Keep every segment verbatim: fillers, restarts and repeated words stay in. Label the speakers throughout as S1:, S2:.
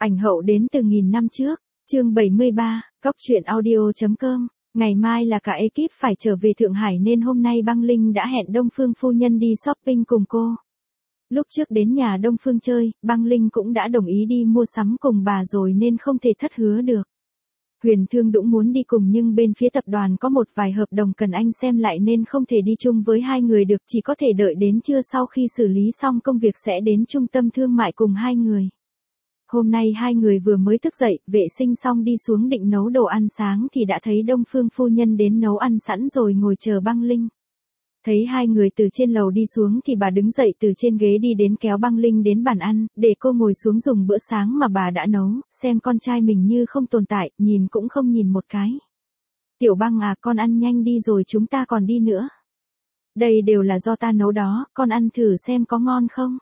S1: Ảnh hậu đến từ nghìn năm trước, chương bảy mươi ba, góc truyện audio.com. Ngày mai là cả ekip phải trở về Thượng Hải nên hôm nay Băng Linh đã hẹn Đông Phương phu nhân đi shopping cùng cô. Lúc trước đến nhà Đông Phương chơi, Băng Linh cũng đã đồng ý đi mua sắm cùng bà rồi nên không thể thất hứa được. Huyền Thương Dũng muốn đi cùng nhưng bên phía tập đoàn có một vài hợp đồng cần anh xem lại nên không thể đi chung với hai người được, chỉ có thể đợi đến trưa sau khi xử lý xong công việc sẽ đến trung tâm thương mại cùng hai người. Hôm nay hai người vừa mới thức dậy, vệ sinh xong đi xuống định nấu đồ ăn sáng thì đã thấy Đông Phương phu nhân đến nấu ăn sẵn rồi ngồi chờ Băng Linh. Thấy hai người từ trên lầu đi xuống thì bà đứng dậy từ trên ghế đi đến kéo Băng Linh đến bàn ăn, để cô ngồi xuống dùng bữa sáng mà bà đã nấu, xem con trai mình như không tồn tại, nhìn cũng không nhìn một cái. Tiểu Băng à, con ăn nhanh đi rồi chúng ta còn đi nữa. Đây đều là do ta nấu đó, con ăn thử xem có ngon không?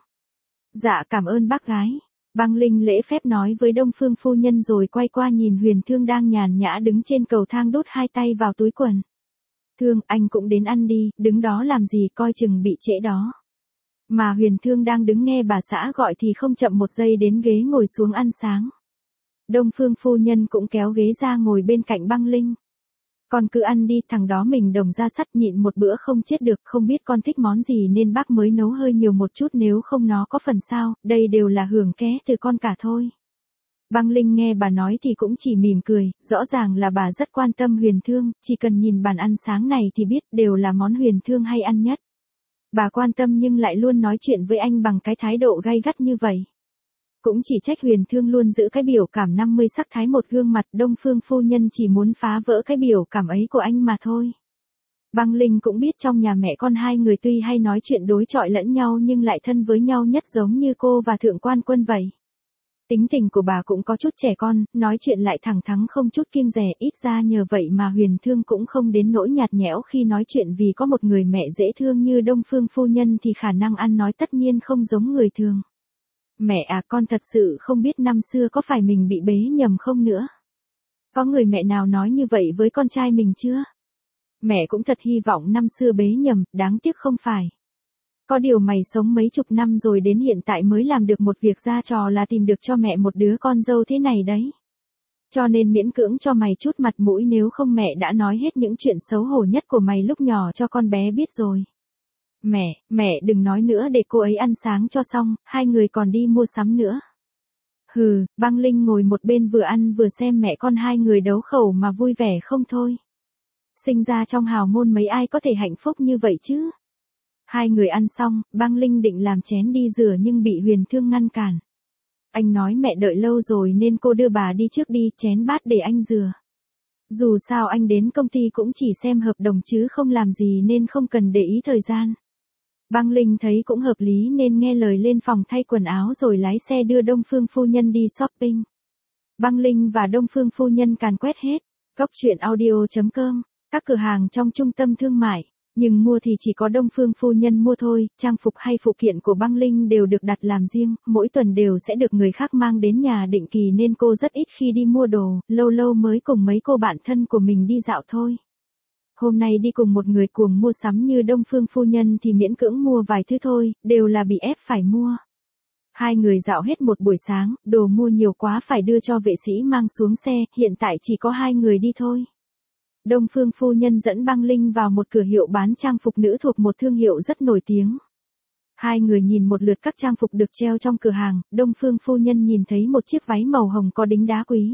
S1: Dạ cảm ơn bác gái. Băng Linh lễ phép nói với Đông Phương phu nhân rồi quay qua nhìn Huyền Thương đang nhàn nhã đứng trên cầu thang đút hai tay vào túi quần. Thương, anh cũng đến ăn đi, đứng đó làm gì coi chừng bị trễ đó. Mà Huyền Thương đang đứng nghe bà xã gọi thì không chậm một giây đến ghế ngồi xuống ăn sáng. Đông Phương phu nhân cũng kéo ghế ra ngồi bên cạnh Băng Linh. Con cứ ăn đi, thằng đó mình đồng ra sắt nhịn một bữa không chết được, không biết con thích món gì nên bác mới nấu hơi nhiều một chút nếu không nó có phần sao, đây đều là hưởng ké từ con cả thôi. Băng Linh nghe bà nói thì cũng chỉ mỉm cười, rõ ràng là bà rất quan tâm Huyền Thương, chỉ cần nhìn bàn ăn sáng này thì biết đều là món Huyền Thương hay ăn nhất. Bà quan tâm nhưng lại luôn nói chuyện với anh bằng cái thái độ gay gắt như vậy. Cũng chỉ trách Huyền Thương luôn giữ cái biểu cảm năm mươi sắc thái một gương mặt, Đông Phương phu nhân chỉ muốn phá vỡ cái biểu cảm ấy của anh mà thôi. Băng Linh cũng biết trong nhà mẹ con hai người tuy hay nói chuyện đối chọi lẫn nhau nhưng lại thân với nhau nhất giống như cô và Thượng Quan Quân vậy. Tính tình của bà cũng có chút trẻ con, nói chuyện lại thẳng thắn không chút kiêng dè, ít ra nhờ vậy mà Huyền Thương cũng không đến nỗi nhạt nhẽo khi nói chuyện vì có một người mẹ dễ thương như Đông Phương phu nhân thì khả năng ăn nói tất nhiên không giống người thường. Mẹ à, con thật sự không biết năm xưa có phải mình bị bế nhầm không nữa. Có người mẹ nào nói như vậy với con trai mình chưa? Mẹ cũng thật hy vọng năm xưa bế nhầm, đáng tiếc không phải. Có điều mày sống mấy chục năm rồi đến hiện tại mới làm được một việc ra trò là tìm được cho mẹ một đứa con dâu thế này đấy. Cho nên miễn cưỡng cho mày chút mặt mũi, nếu không mẹ đã nói hết những chuyện xấu hổ nhất của mày lúc nhỏ cho con bé biết rồi. Mẹ, mẹ đừng nói nữa, để cô ấy ăn sáng cho xong, hai người còn đi mua sắm nữa. Hừ, Băng Linh ngồi một bên vừa ăn vừa xem mẹ con hai người đấu khẩu mà vui vẻ không thôi. Sinh ra trong hào môn mấy ai có thể hạnh phúc như vậy chứ? Hai người ăn xong, Băng Linh định làm chén đi rửa nhưng bị Huyền Thương ngăn cản. Anh nói mẹ đợi lâu rồi nên cô đưa bà đi trước đi, chén bát để anh rửa. Dù sao anh đến công ty cũng chỉ xem hợp đồng chứ không làm gì nên không cần để ý thời gian. Băng Linh thấy cũng hợp lý nên nghe lời lên phòng thay quần áo rồi lái xe đưa Đông Phương phu nhân đi shopping. Băng Linh và Đông Phương phu nhân càn quét hết. Góc truyện audio.com, các cửa hàng trong trung tâm thương mại. Nhưng mua thì chỉ có Đông Phương phu nhân mua thôi, trang phục hay phụ kiện của Băng Linh đều được đặt làm riêng, mỗi tuần đều sẽ được người khác mang đến nhà định kỳ nên cô rất ít khi đi mua đồ, lâu lâu mới cùng mấy cô bạn thân của mình đi dạo thôi. Hôm nay đi cùng một người cuồng mua sắm như Đông Phương phu nhân thì miễn cưỡng mua vài thứ thôi, đều là bị ép phải mua. Hai người dạo hết một buổi sáng, đồ mua nhiều quá phải đưa cho vệ sĩ mang xuống xe, hiện tại chỉ có hai người đi thôi. Đông Phương phu nhân dẫn Băng Linh vào một cửa hiệu bán trang phục nữ thuộc một thương hiệu rất nổi tiếng. Hai người nhìn một lượt các trang phục được treo trong cửa hàng, Đông Phương phu nhân nhìn thấy một chiếc váy màu hồng có đính đá quý.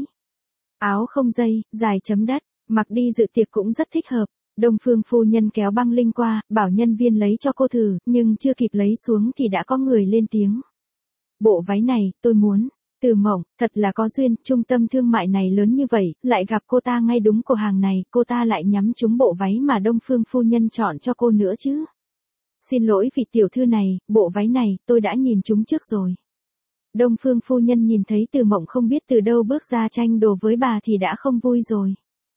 S1: Áo không dây, dài chấm đất, mặc đi dự tiệc cũng rất thích hợp. Đông Phương phu nhân kéo Băng Linh qua, bảo nhân viên lấy cho cô thử, nhưng chưa kịp lấy xuống thì đã có người lên tiếng. Bộ váy này, tôi muốn. Từ Mộng, thật là có duyên, trung tâm thương mại này lớn như vậy, lại gặp cô ta ngay đúng cửa hàng này, cô ta lại nhắm trúng bộ váy mà Đông Phương phu nhân chọn cho cô nữa chứ. Xin lỗi vị tiểu thư này, bộ váy này, tôi đã nhìn trúng trước rồi. Đông Phương phu nhân nhìn thấy Từ Mộng không biết từ đâu bước ra tranh đồ với bà thì đã không vui rồi.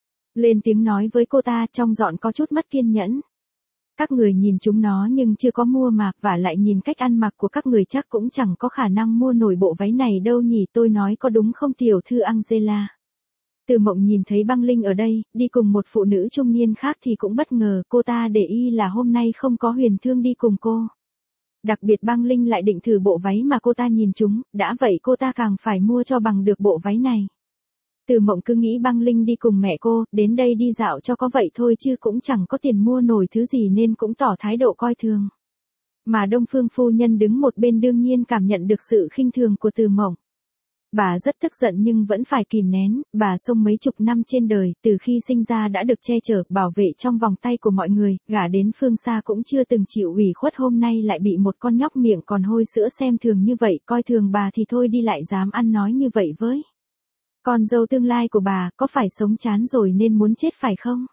S1: Lên tiếng nói với cô ta trong giọng có chút mất kiên nhẫn. Các người nhìn chúng nó nhưng chưa có mua mà, và lại nhìn cách ăn mặc của các người chắc cũng chẳng có khả năng mua nổi bộ váy này đâu nhỉ, tôi nói có đúng không tiểu thư Angela? Từ Mộng nhìn thấy Băng Linh ở đây, đi cùng một phụ nữ trung niên khác thì cũng bất ngờ, cô ta để ý là hôm nay không có Huyền Thương đi cùng cô. Đặc biệt băng Linh lại định thử bộ váy mà cô ta nhìn chúng, đã vậy cô ta càng phải mua cho bằng được bộ váy này. Từ Mộng cứ nghĩ băng Linh đi cùng mẹ cô, đến đây đi dạo cho có vậy thôi chứ cũng chẳng có tiền mua nổi thứ gì nên cũng tỏ thái độ coi thường. Mà Đông Phương phu nhân đứng một bên đương nhiên cảm nhận được sự khinh thường của Từ Mộng. Bà rất tức giận nhưng vẫn phải kìm nén, bà sống mấy chục năm trên đời, từ khi sinh ra đã được che chở, bảo vệ trong vòng tay của mọi người, gả đến phương xa cũng chưa từng chịu ủy khuất, hôm nay lại bị một con nhóc miệng còn hôi sữa xem thường như vậy, coi thường bà thì thôi đi lại dám ăn nói như vậy với con dâu tương lai của bà, có phải sống chán rồi nên muốn chết phải không?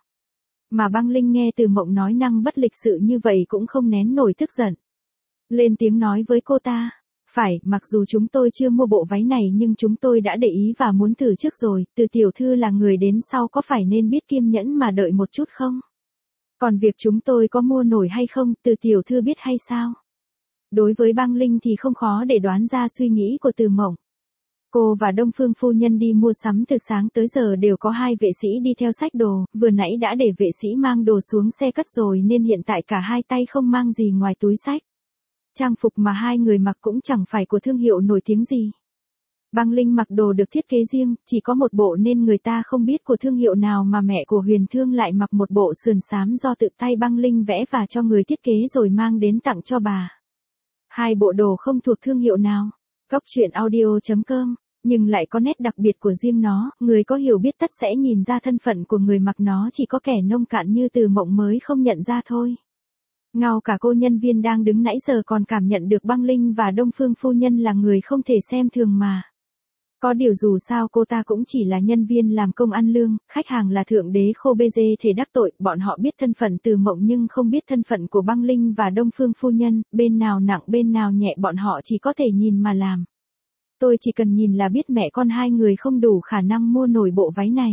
S1: Mà băng Linh nghe Từ Mộng nói năng bất lịch sự như vậy cũng không nén nổi tức giận. Lên tiếng nói với cô ta. Phải, mặc dù chúng tôi chưa mua bộ váy này nhưng chúng tôi đã để ý và muốn thử trước rồi, Từ tiểu thư là người đến sau có phải nên biết kiêm nhẫn mà đợi một chút không? Còn việc chúng tôi có mua nổi hay không, Từ tiểu thư biết hay sao? Đối với băng Linh thì không khó để đoán ra suy nghĩ của Từ Mộng. Cô và Đông Phương phu nhân đi mua sắm từ sáng tới giờ đều có hai vệ sĩ đi theo xách đồ, vừa nãy đã để vệ sĩ mang đồ xuống xe cất rồi nên hiện tại cả hai tay không mang gì ngoài túi xách. Trang phục mà hai người mặc cũng chẳng phải của thương hiệu nổi tiếng gì. Băng Linh mặc đồ được thiết kế riêng, chỉ có một bộ nên người ta không biết của thương hiệu nào, mà mẹ của Huyền Thương lại mặc một bộ sườn xám do tự tay băng Linh vẽ và cho người thiết kế rồi mang đến tặng cho bà. Hai bộ đồ không thuộc thương hiệu nào. Góc truyện audio chấm com, nhưng lại có nét đặc biệt của riêng nó, người có hiểu biết tất sẽ nhìn ra thân phận của người mặc nó, chỉ có kẻ nông cạn như Từ Mộng mới không nhận ra thôi. Ngay cả cô nhân viên đang đứng nãy giờ còn cảm nhận được băng Linh và Đông Phương phu nhân là người không thể xem thường mà. Có điều dù sao cô ta cũng chỉ là nhân viên làm công ăn lương, khách hàng là thượng đế khô bê dê thể đắc tội, bọn họ biết thân phận Từ Mộng nhưng không biết thân phận của băng Linh và Đông Phương phu nhân, bên nào nặng bên nào nhẹ bọn họ chỉ có thể nhìn mà làm. Tôi chỉ cần nhìn là biết mẹ con hai người không đủ khả năng mua nổi bộ váy này.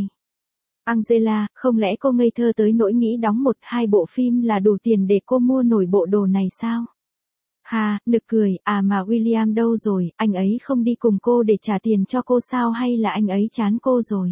S1: Angela, không lẽ cô ngây thơ tới nỗi nghĩ đóng một hai bộ phim là đủ tiền để cô mua nổi bộ đồ này sao? Hà, nực cười, à mà William đâu rồi, anh ấy không đi cùng cô để trả tiền cho cô sao, hay là anh ấy chán cô rồi?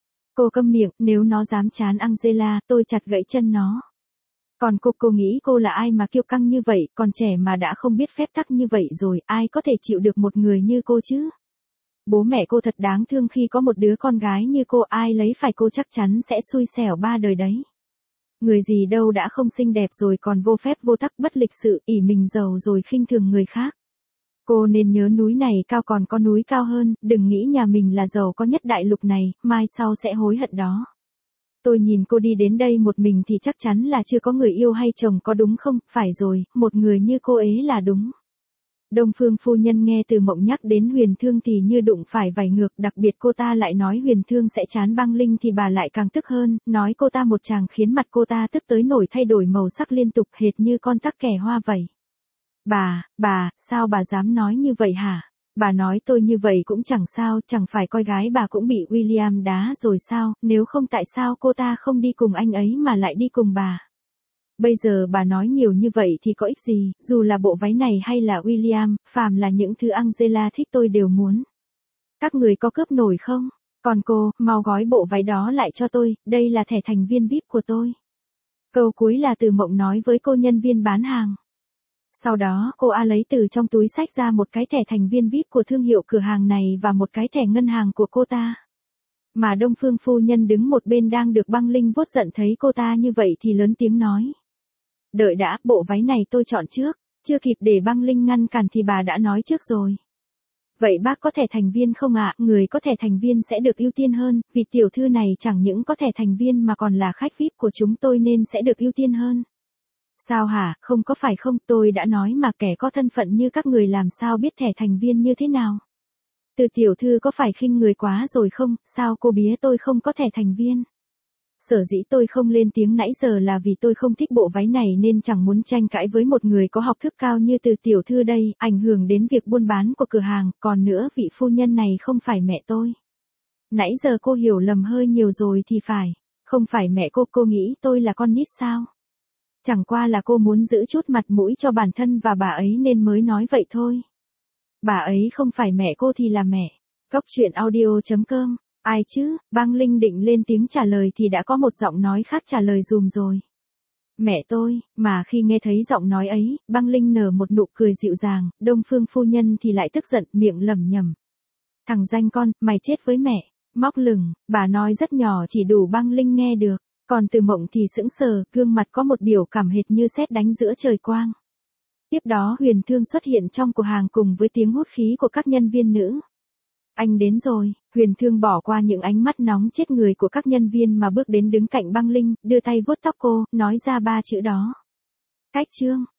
S1: Cô câm miệng, nếu nó dám chán Angela, tôi chặt gãy chân nó. Còn cô, cô nghĩ cô là ai mà kiêu căng như vậy, còn trẻ mà đã không biết phép tắc như vậy rồi, ai có thể chịu được một người như cô chứ? Bố mẹ cô thật đáng thương khi có một đứa con gái như cô, ai lấy phải cô chắc chắn sẽ xui xẻo ba đời đấy. Người gì đâu đã không xinh đẹp rồi còn vô phép vô tắc, bất lịch sự, ỷ mình giàu rồi khinh thường người khác. Cô nên nhớ núi này cao còn có núi cao hơn, đừng nghĩ nhà mình là giàu có nhất đại lục này, mai sau sẽ hối hận đó. Tôi nhìn cô đi đến đây một mình thì chắc chắn là chưa có người yêu hay chồng có đúng không? Phải rồi, một người như cô ấy là đúng. Đông Phương phu nhân nghe Từ Mộng nhắc đến Huyền Thương thì như đụng phải vảy ngược, đặc biệt cô ta lại nói Huyền Thương sẽ chán băng Linh thì bà lại càng tức hơn, nói cô ta một tràng khiến mặt cô ta tức tới nổi thay đổi màu sắc liên tục hệt như con tắc kè hoa vậy. Bà, bà, sao bà dám nói như vậy hả? Bà nói tôi như vậy cũng chẳng sao, chẳng phải coi gái bà cũng bị William đá rồi sao, nếu không tại sao cô ta không đi cùng anh ấy mà lại đi cùng bà? Bây giờ bà nói nhiều như vậy thì có ích gì, dù là bộ váy này hay là William, phàm là những thứ Angela thích tôi đều muốn. Các người có cướp nổi không? Còn cô, mau gói bộ váy đó lại cho tôi, đây là thẻ thành viên vi ai pi của tôi. Câu cuối là Từ Mộng nói với cô nhân viên bán hàng. Sau đó cô A lấy từ trong túi xách ra một cái thẻ thành viên vi ai pi của thương hiệu cửa hàng này và một cái thẻ ngân hàng của cô ta. Mà Đông Phương phu nhân đứng một bên đang được băng Linh vuốt giận thấy cô ta như vậy thì lớn tiếng nói. Đợi đã, bộ váy này tôi chọn trước, chưa kịp để băng Linh ngăn cản thì bà đã nói trước rồi. Vậy bác có thẻ thành viên không ạ? Người có thẻ thành viên sẽ được ưu tiên hơn, vì tiểu thư này chẳng những có thẻ thành viên mà còn là khách vi ai pi của chúng tôi nên sẽ được ưu tiên hơn. Sao hả, không có phải không, tôi đã nói mà kẻ có thân phận như các người làm sao biết thẻ thành viên như thế nào. Từ tiểu thư có phải khinh người quá rồi không, sao cô bía tôi không có thẻ thành viên. Sở dĩ tôi không lên tiếng nãy giờ là vì tôi không thích bộ váy này nên chẳng muốn tranh cãi với một người có học thức cao như Từ tiểu thư đây, ảnh hưởng đến việc buôn bán của cửa hàng, còn nữa vị phu nhân này không phải mẹ tôi. Nãy giờ cô hiểu lầm hơi nhiều rồi thì phải, không phải mẹ cô, cô nghĩ tôi là con nít sao? Chẳng qua là cô muốn giữ chút mặt mũi cho bản thân và bà ấy nên mới nói vậy thôi. Bà ấy không phải mẹ cô thì là mẹ. Góc truyện audio chấm com. Ai chứ? Băng Linh định lên tiếng trả lời thì đã có một giọng nói khác trả lời dùm rồi. Mẹ tôi, mà khi nghe thấy giọng nói ấy, băng Linh nở một nụ cười dịu dàng, Đông Phương phu nhân thì lại tức giận, miệng lẩm nhẩm. Thằng danh con, mày chết với mẹ. Móc lửng, bà nói rất nhỏ chỉ đủ băng Linh nghe được, còn Từ Mộng thì sững sờ, gương mặt có một biểu cảm hệt như sét đánh giữa trời quang. Tiếp đó Huyền Thương xuất hiện trong cửa hàng cùng với tiếng hút khí của các nhân viên nữ. Anh đến rồi, Huyền Thương bỏ qua những ánh mắt nóng chết người của các nhân viên mà bước đến đứng cạnh băng Linh, đưa tay vuốt tóc cô, nói ra ba chữ đó. Cách Trương.